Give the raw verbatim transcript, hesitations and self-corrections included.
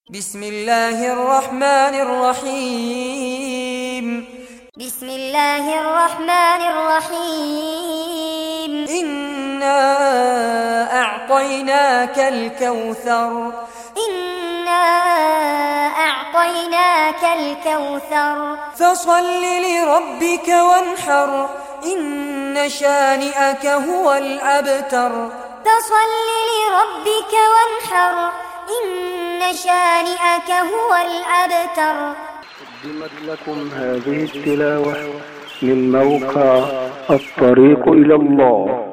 بسم الله الرحمن الرحيم بسم الله الرحمن الرحيم إنا أعطيناك الكوثر إنا أعطيناك الكوثر فصل لربك وانحر إن شانئك هو الأبتر فصل لربك وانحر إن شانئك هو الأبتر. قدمت لكم هذه التلاوة من موقع الطريق إلى الله.